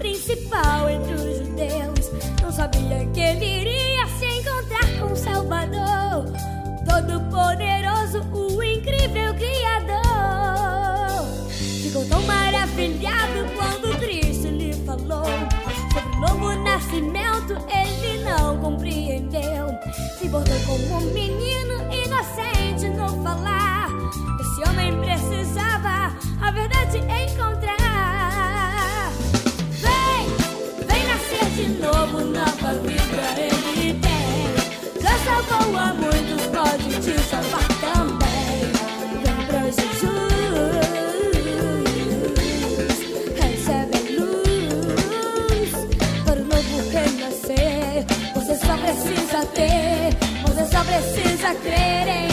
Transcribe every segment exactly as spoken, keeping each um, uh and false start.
principal entre os judeus. Não sabia que ele iria se encontrar com o Salvador, todo-poderoso, o incrível Criador. Ficou tão maravilhado quando Cristo lhe falou sobre o novo nascimento. Ele não compreendeu, se portou como um menino inocente no falar. Esse homem precisava a verdade encontrar. Vem, vem nascer de novo, nova vida ele tem. Já salvou a muitos, pode te salvar também. Vem pra Jesus, recebe a luz para o novo renascer. Você só precisa ter, você só precisa crer em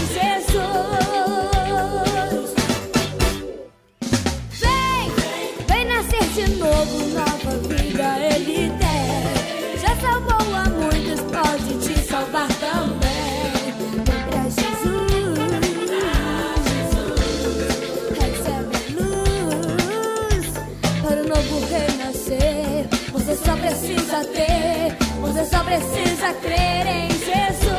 Jesus. Vem, vem nascer de novo, nova vida ele tem. Já salvou a muitos, pode te salvar também. Vem pra Jesus, recebe a luz para o novo renascer. Você só precisa ter, você só precisa crer em Jesus.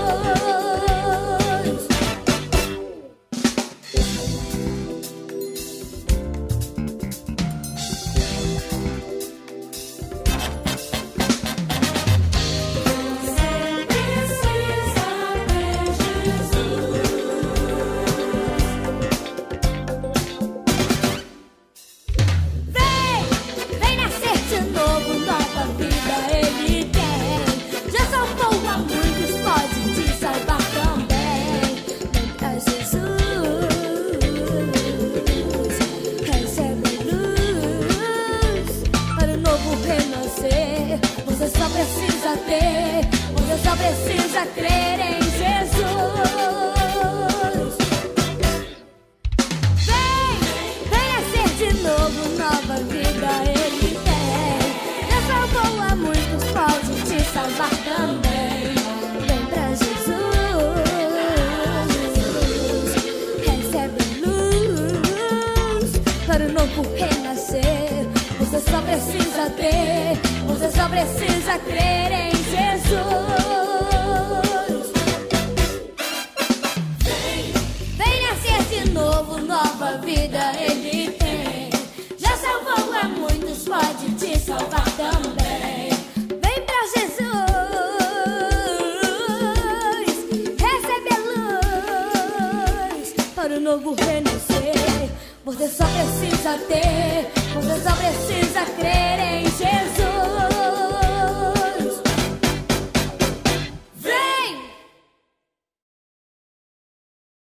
Você só precisa ter, você só precisa crer em Jesus. Vem, vem nascer de novo, nova vida ele tem. Já salvou a muitos, pode te salvar também. Vem pra Jesus, recebe luz para o novo renascer. Você só precisa ter, você só precisa crer em Jesus. Vem, vem nascer de novo, nova vida ele tem. Já salvou a muitos, pode te salvar também. Vem pra Jesus, recebe a luz para o novo renascer. Você só precisa ter,